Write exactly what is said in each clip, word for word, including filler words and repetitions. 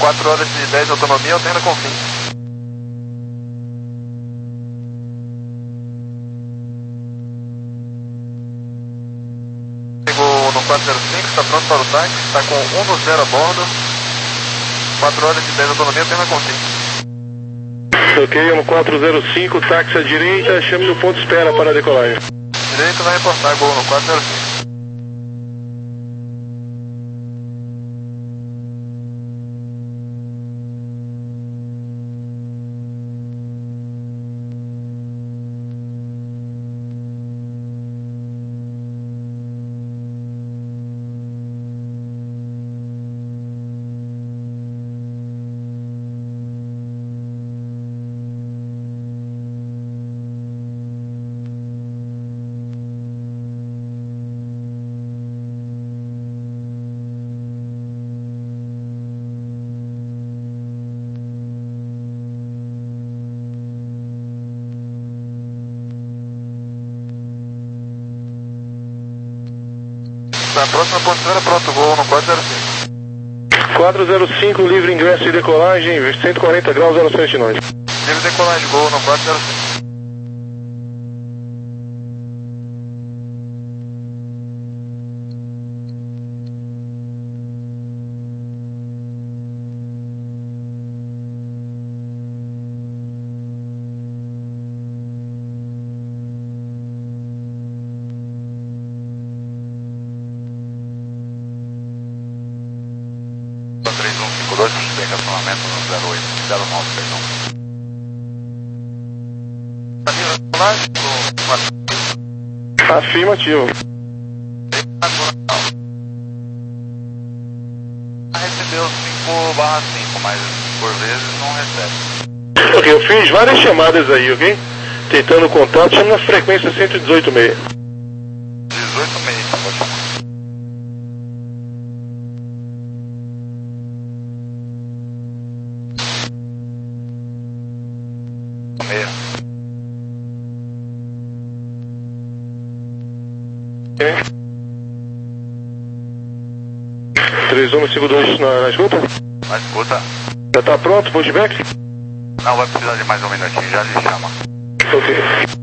quatro horas e dez de autonomia, Altenra Confim. Chegou no quatro zero cinco, está pronto para o táxi, está com um no zero a bordo. quatro horas e dez de autonomia, Altenra Confim. Ok, no quatro zero cinco, táxi à direita, chame no ponto de espera para a decolagem. Direito vai reportar, gol no quatro zero cinco. Tá próxima ponte de espera, pronto, gol no quatro zero cinco. quatro zero cinco, livre ingresso e decolagem, cento e quarenta graus, zero sete nove. Livre decolagem, gol no quatro zero cinco. três um cinco dois, tem relacionamento no zero oito zero nove, perdão. Afirmativo. Recebeu cinco barra cinco, mas por vezes não recebe. Ok, eu fiz várias chamadas aí, ok? Tentando contato, chama na frequência cento e dezoito ponto seis. dezoito e meio, tá, pode chamar. Meio. três um cinco dois na, na escuta? Na escuta. Já tá pronto, pushback? Não, vai precisar de mais um minutinho, já lhe chama. Ok.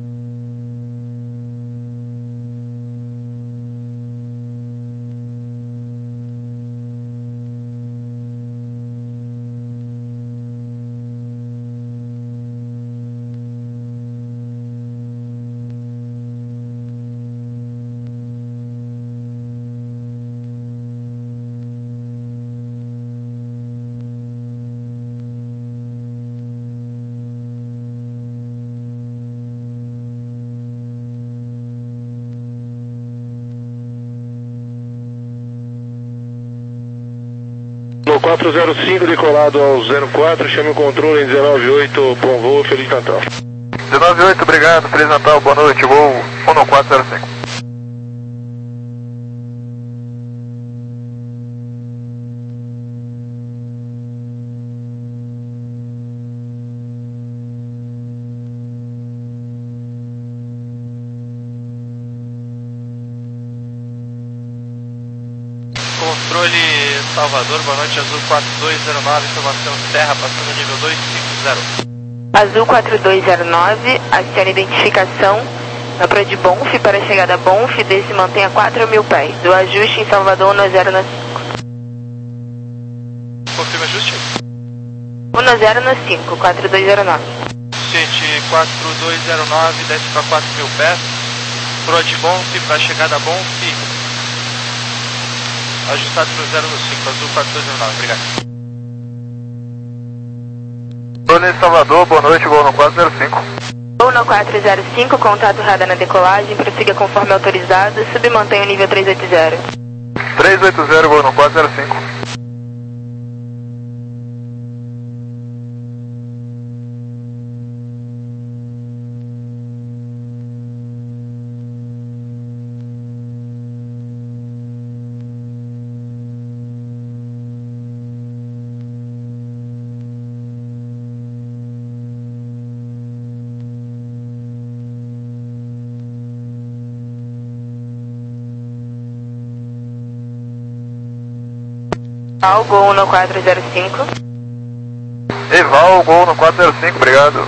No quatro zero cinco, decolado ao zero quatro, chame o controle em dezenove oito, bom voo, Feliz Natal. dezenove oito, obrigado, Feliz Natal, boa noite, gol um no quatro zero cinco. Controle Salvador, boa noite, Azul quatro dois zero nove, informação Serra, passando nível dois cinco zero. Azul quatro dois zero nove, acione identificação na Prodibonf para a chegada Bonf, desse mantenha quatro mil pés, do ajuste em Salvador um zero na cinco. Confirma ajuste? um zero na cinco, quatro dois zero nove. Gente, quatro dois zero nove, desce para quatro mil pés, Prodibonf para a chegada Bonf. Ajustado para o zero no cinco, Azul quatro dois zero nove, obrigado. Controle Salvador, boa noite, gol no quatro zero cinco. Gol no quatro zero cinco, contato radar na decolagem, prossiga conforme autorizado, submantenha o nível trezentos e oitenta. trezentos e oitenta, gol no quatro zero cinco. Gol no quatro zero cinco. Eval, Gol no quatro zero cinco, obrigado.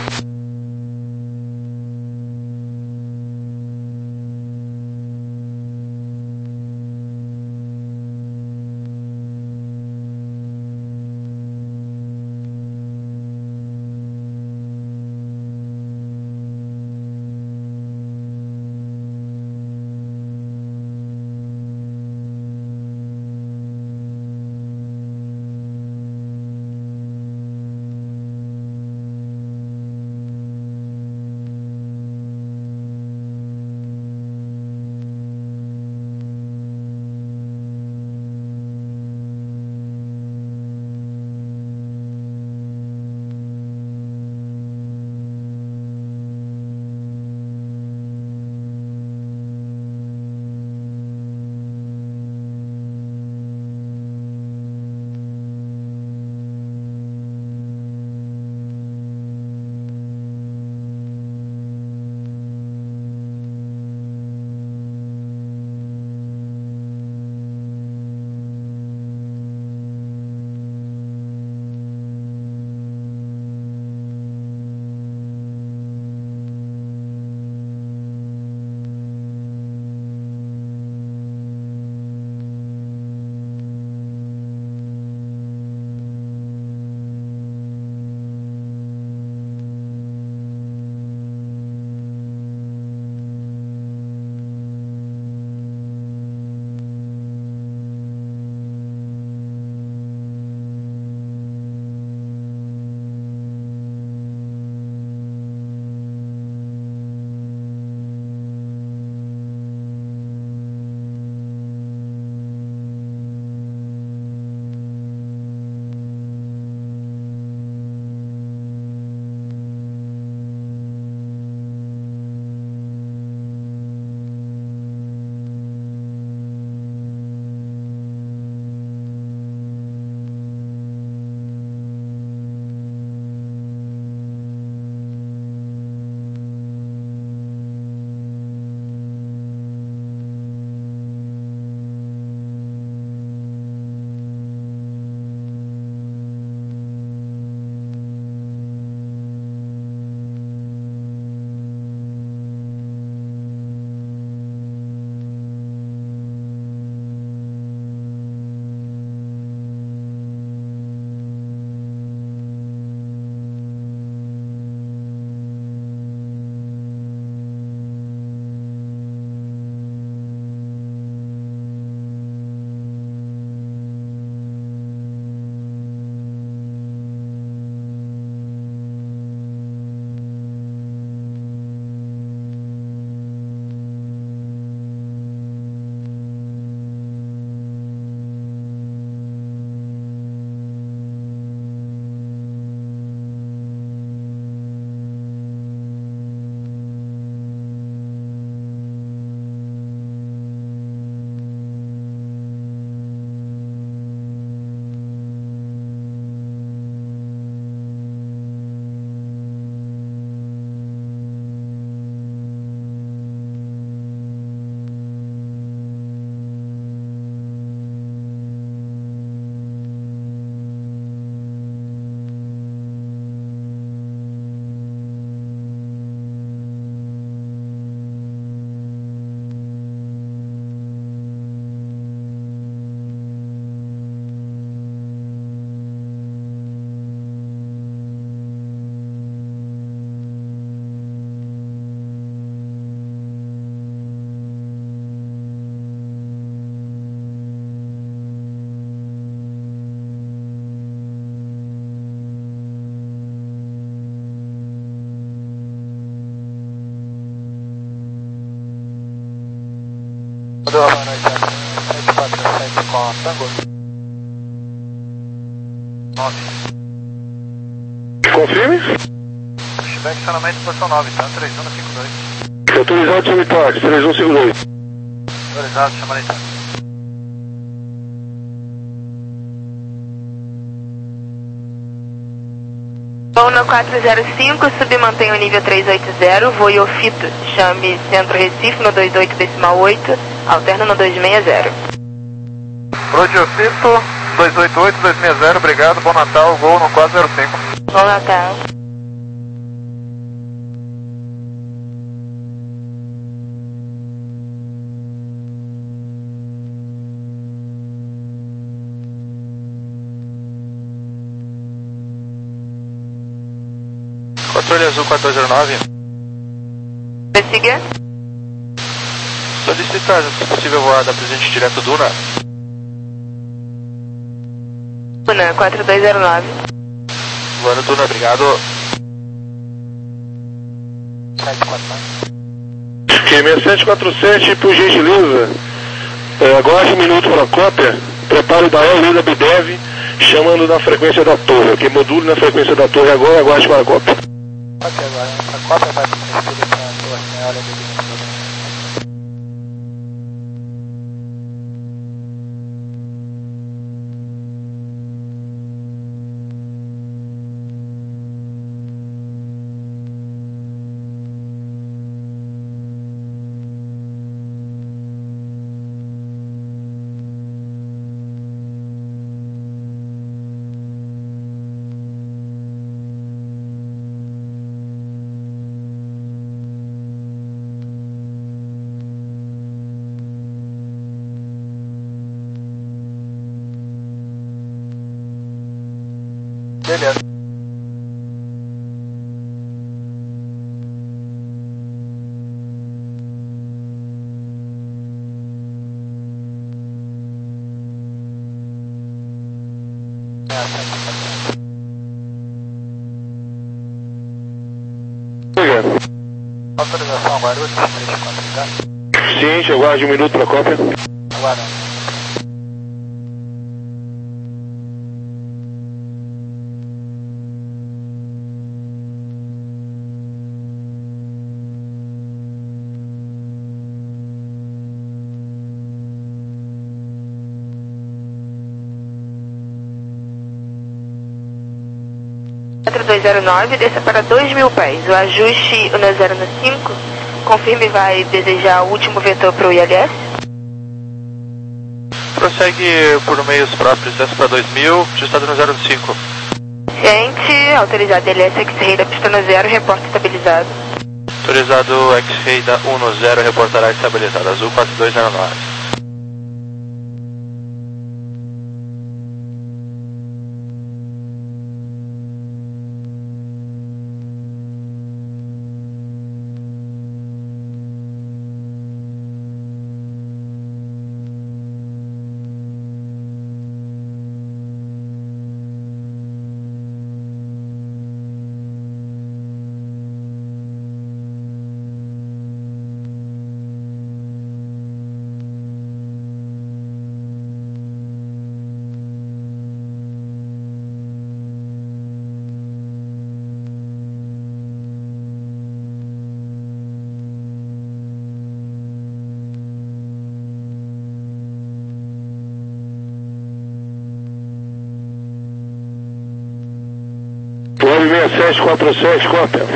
Deu a noite, sete quatro sete com a Tango. nove. Confirme. Feedback estacionamento posição nove, tá? três um cinco dois. Autorizado sobre táxi, três um cinco dois. Autorizado, chama aí. Voo no quatro zero cinco, submantenha o nível três oito zero, voo Iofito, chame Centro Recife no dois oito decimal oito, alterna no dois seis zero. Pro Iofito, dois oito oito, dois seis zero, obrigado, bom Natal, Gol no quatro zero cinco. Bom Natal. Controle azul quatro dois zero nove. Prossiga. Solicita, se possível, voada presente direto Duna. Duna quatro dois zero nove. Voando Duna, obrigado. Q seis sete quatro sete, por gentileza, é, aguarde um minuto para a cópia, prepare da L da Bidev, chamando na frequência da torre, ok? Module na frequência da torre agora, aguarde para a cópia. Ok, agora, a cópia vai transferir para a torre, né? Olha a beleza. Autorização Guarulhos três quatro zero. Ciente, aguarde um minuto para a cópia. Aguardando. quatro dois zero nove, desça para dois mil pés. O ajuste no zero no cinco. Confirme, vai desejar o último vetor para o I L S? Prossegue por meios próprios, desce para dois mil, ajustado no zero no cinco. Ciente, autorizado L S X-Ray da pista no zero, reporte estabilizado. Autorizado X-Ray da um no zero, reportará estabilizado, azul quatro dois zero nove. seis sete quatro sete, cópia.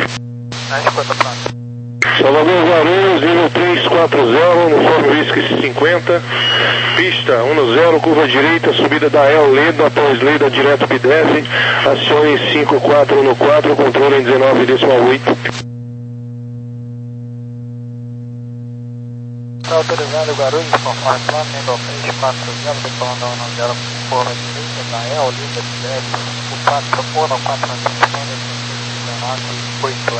Salvador Guarulhos, nível três quatro zero, uniforme Whisky cinquenta, pista um no zero, curva direita, subida da El Leda, após Leda, direto Bidev, acione cinco quatro no quatro, controle em dezenove decimal oito. Está autorizado Guarulhos, conforme plano, nível três quatro zero, decolando um no zero, curva direita da El Leda, Bidev, o quatro um no quatro, oito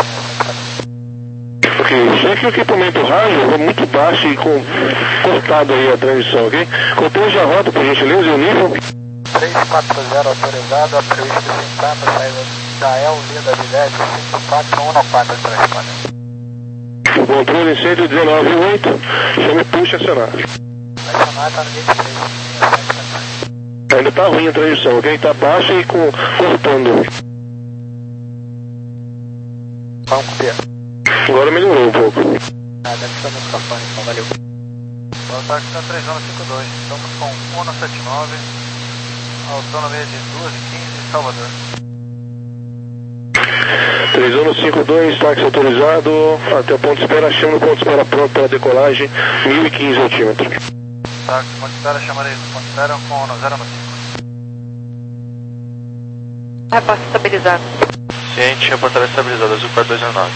Ok, cheque o equipamento rádio, é muito baixo e com, cortado aí a transmissão, ok? Controle a rota, por gentileza, e o nível? três quatro zero autorizado, a previsto cinquenta, saída da El Leda Bidev, cinco quatro um no quatro, transponder. Controle cento e dezenove ponto oito, chame puxa acionar. Acionar está no vinte e três. Ainda está ruim a transmissão, ok? Está baixa e com, cortando. Vamos copiar. Agora melhorou um pouco. Ah, deve estar no microfone, então valeu. O ataque está três zero cinco dois, estamos com um no sete nove, autonomia de duas e quinze, Salvador. três um cinco dois, táxi autorizado, até o ponto de espera, chama no ponto de espera pronto para decolagem, mil e quinze altímetros. Táxi, ponto de espera, chamarei do ponto de espera com no zero no cinco. Reporte estabilizado. Ciente, reportagem estabilizada, Azul quatro dois zero nove.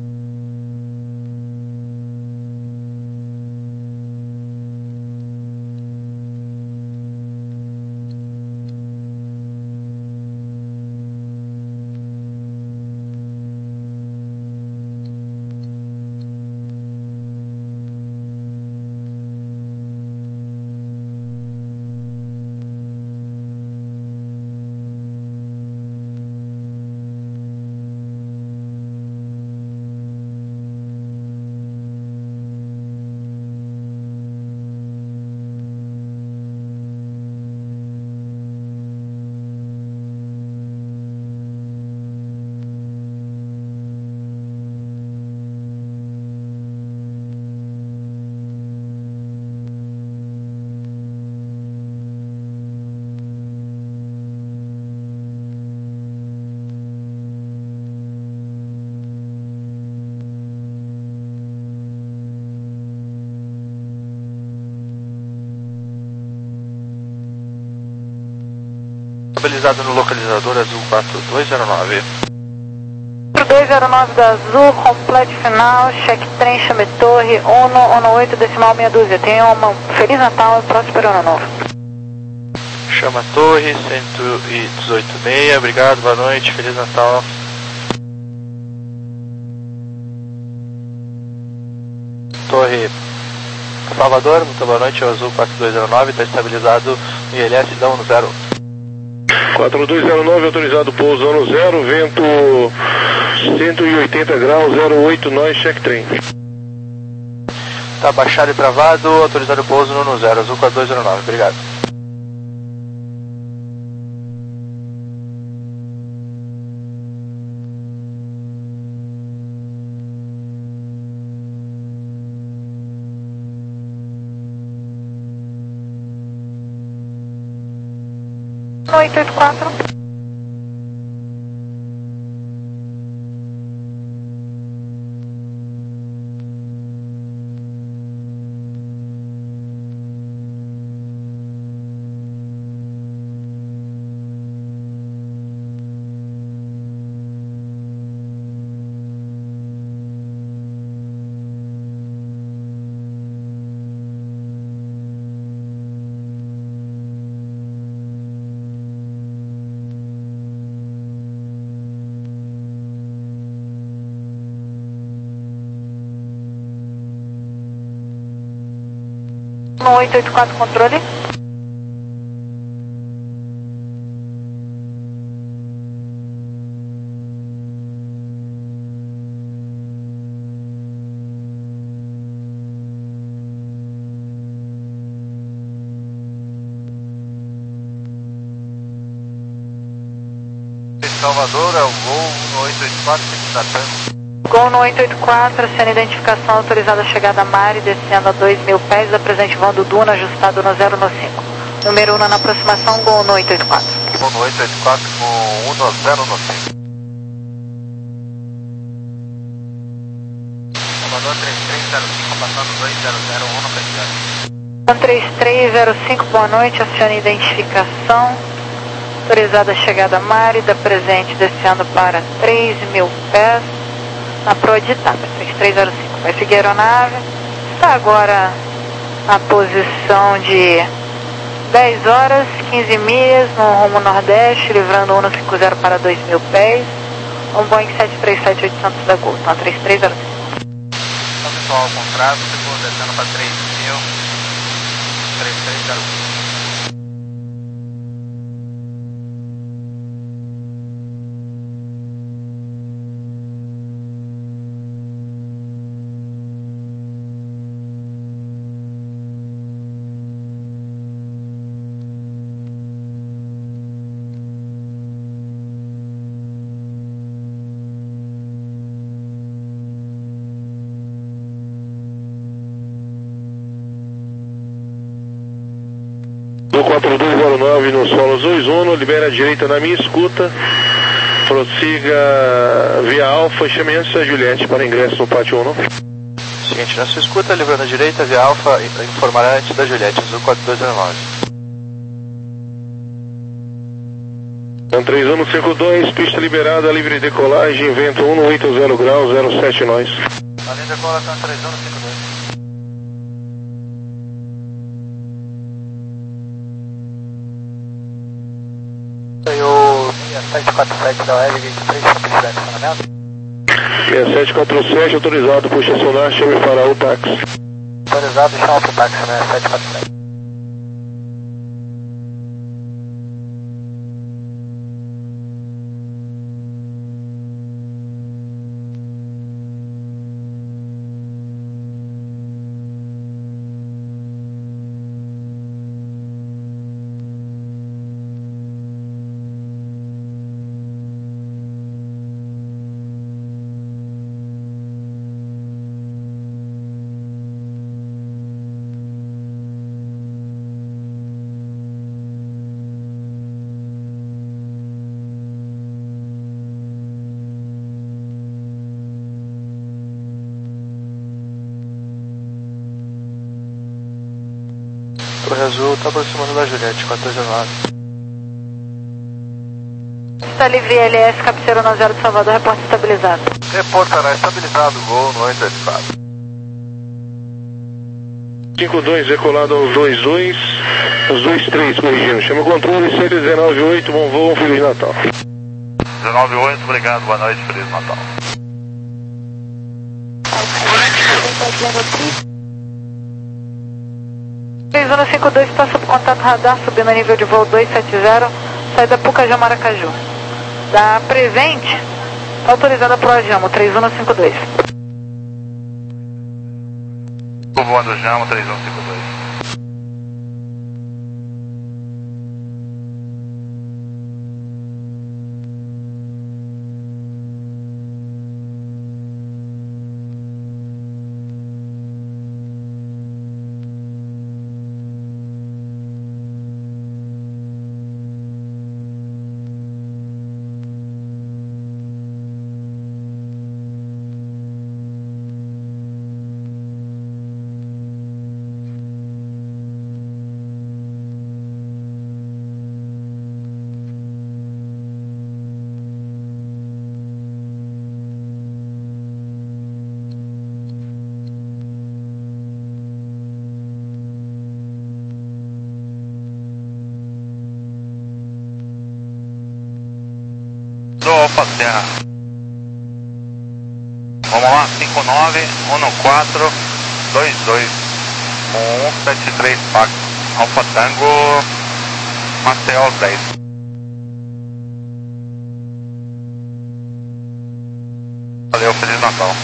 Estabilizado no localizador Azul quatro dois zero nove. quatro dois zero nove da Azul, completo final, cheque trem, chame torre, ONU, ONU oito, decimal meia dúzia. Tenha um Feliz Natal e próspero Ano Novo. Chama torre, cento e dezoito e meia, obrigado, boa noite, Feliz Natal. Torre Salvador, muito boa noite, é o Azul quatro dois zero nove, está estabilizado no I L S da ONU zero. quatro dois zero nove, autorizado pouso ano zero, vento cento e oitenta graus, zero oito, nós, cheque trem. Tá baixado e travado, autorizado pouso no ONU zero, Azul quatro dois zero nove, obrigado. oito oito quatro. No oito oito quatro, controle. Salvador, é o Gol no oito oito quatro, tratando. Gol no oito oito quatro, sendo identificação autorizada a chegada a Mari, descendo a dois mil pés, da presente vão do Duna, ajustado no zero no cinco. Número um na aproximação, Gol no oito oito quatro. Gol no oito oito quatro com um no zero no cinco. Salvador três três zero cinco, passando dois zero zero um no P três três zero cinco, boa noite, acione identificação. Autorizada a chegada a Mari, da presente descendo para três mil pés, na proa de Itapa, três três zero cinco. Vai seguir a aeronave, está agora na posição de dez horas, quinze milhas, no rumo nordeste, livrando ONU cinquenta para dois mil pés, um Boeing sete três sete oitocentos da Gol, então três três zero cinco. Então pessoal, ao contrário, seguro descendo para três mil, três três zero cinco. Do quatro dois zero nove no solo azul, Uno, libera a direita na minha escuta, prossiga via Alfa, chame antes a Juliette para ingresso no pátio Uno. Seguinte, na sua escuta, livrando a direita, via Alfa, informará antes da Juliette, Azul quatro dois zero nove. três um cinco dois, pista liberada, livre decolagem, vento um oito zero graus, zero sete nós. A linha decola está três um cinco dois. Saiu seis sete quatro sete da L vinte e três, para estacionamento. seis sete quatro sete, autorizado, puxa sonar, chame para o táxi. Autorizado, chama para o táxi, né? seis sete quatro sete. Torre Azul está aproximando da Juliette, quatorze zero nove. Está livre L S, cabeceira no zero de Salvador, reporte estabilizado. Reportará estabilizado, gol no interestado. cinco dois, decolado aos dois dois, os dois três, corrigindo. Chama o controle, C L um nove oito, bom voo, um Feliz Natal. dezenove oito, obrigado, boa noite, Feliz Natal. três um cinco dois, passa por contato radar, subindo a nível de voo dois sete zero, saída Pucajá Maracaju. Da presente, autorizada para o Ajamo, três um cinco dois. Estou voando Jamo, três um cinco dois. Do Alfa Serra. Vamos lá, cinco nove um quatro dois dois um sete três Pax Alfa Tango Maceió dez. Valeu, Feliz Natal.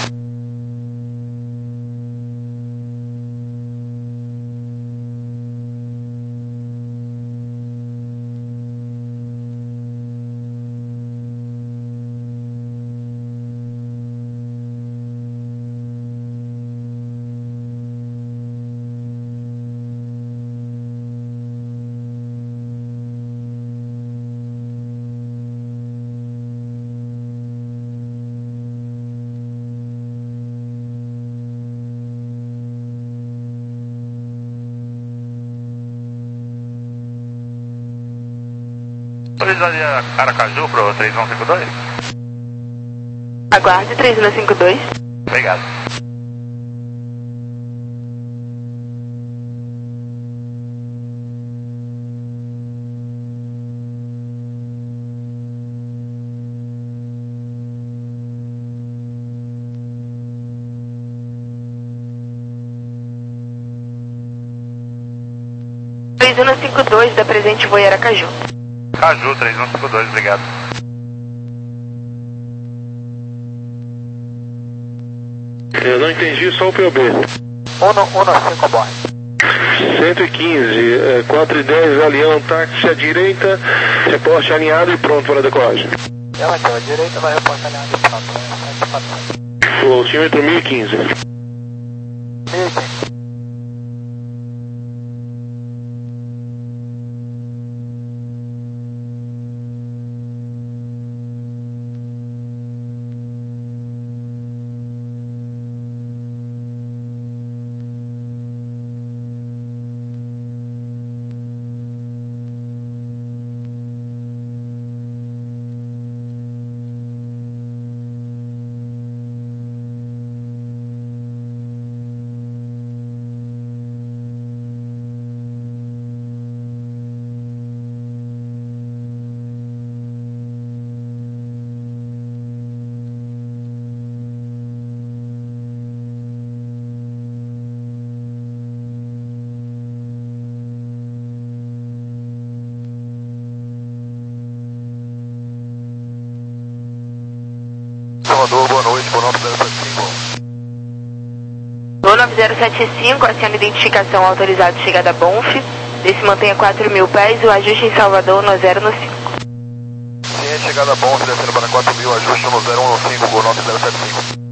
Autorizaria Aracaju pro três um cinco dois? Aguarde três um cinco dois. Obrigado. três um cinco dois, da presente voo Aracaju. Caju, três um cinco dois, obrigado. Eu não entendi, só o P O B. um cinco bordo. cento e quinze, é, quatro e dez, Galeão, táxi à direita, reporte alinhado e pronto para a decolagem. Ela aqui, à direita vai reportar alinhado e pronto, né? O altímetro mil e quinze. mil e quinze. Salvador, boa noite, boa nove zero sete cinco. Gol nove zero sete cinco, aciona identificação autorizado chegada Bonf. Desse mantenha quatro mil pés, o ajuste em Salvador no zero no cinco. Sim, chegada Bonf, descendo para quatro mil, ajuste no zero um no cinco, gol nove zero sete cinco.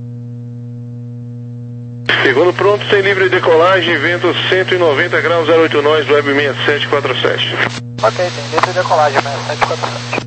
Segundo pronto, sem livre decolagem, vento cento e noventa graus, zero oito nós, web seis sete quatro sete. Ok, tem livre decolagem, seis sete quatro sete.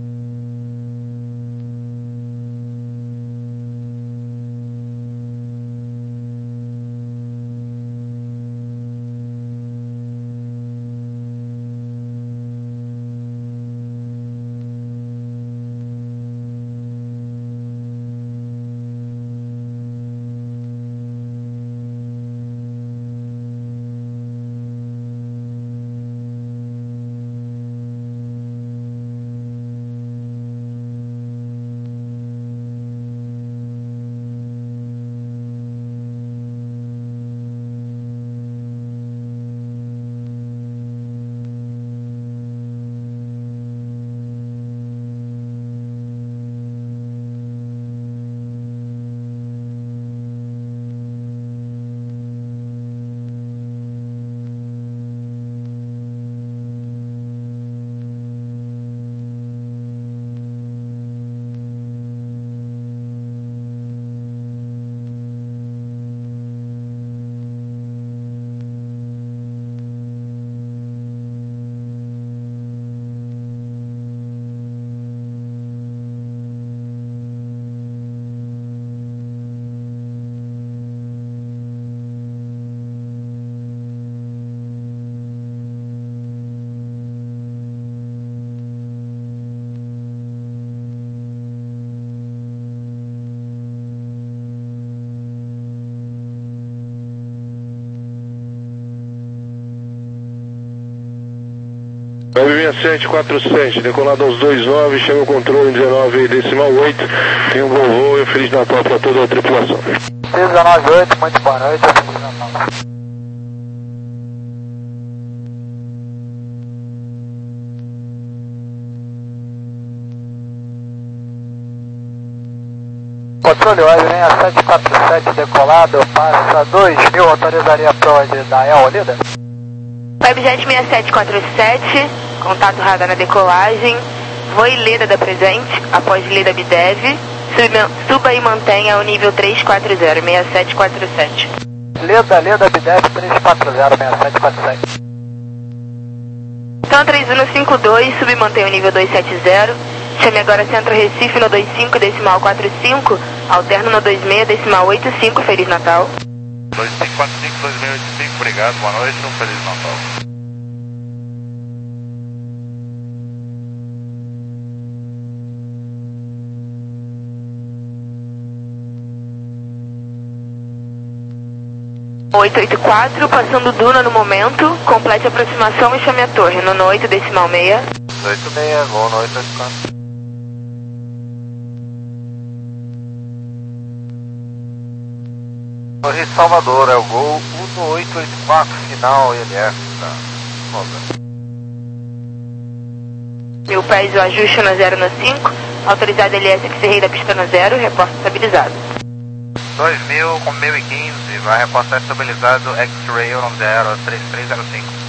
web seis sete quatro sete, decolado aos dois nove, chama o controle dezenove decimal oito, tem um bom voo e um Feliz Natal para toda a tripulação. dezenove oito, muito boa noite, Feliz Natal. Controle web seis sete quatro sete, decolado, passa dois mil, autorizaria a prova da El Lida? Webjet seis sete quatro sete, contato radar na decolagem, voe Leda da presente, após Leda Bidev, suba e mantenha o nível três quatro zero, seis sete quatro sete. Leda, Leda Bidev três quatro zero, seis sete quatro sete. Então três um cinco dois, sub e mantenha o nível dois sete zero, chame agora Centro Recife no dois cinco decimal quatro cinco, alterno no dois seis decimal oito cinco, Feliz Natal. dois cinco quatro cinco, dois seis oito cinco, obrigado, boa noite, um Feliz Natal. oito oito quatro, passando Duna no momento, complete a aproximação e chame a torre no oito decimal seis. oito seis, voo no oito oito quatro. Torre Salvador, é o gol um oito oito quatro, final L F, tá? Mil pés o ajuste no zero no cinco, autorizado L S X-Ray da pista no zero, reporte estabilizado. dois mil com mil e quinze, vai reportar estabilizado X-Ray no zero, três três zero cinco.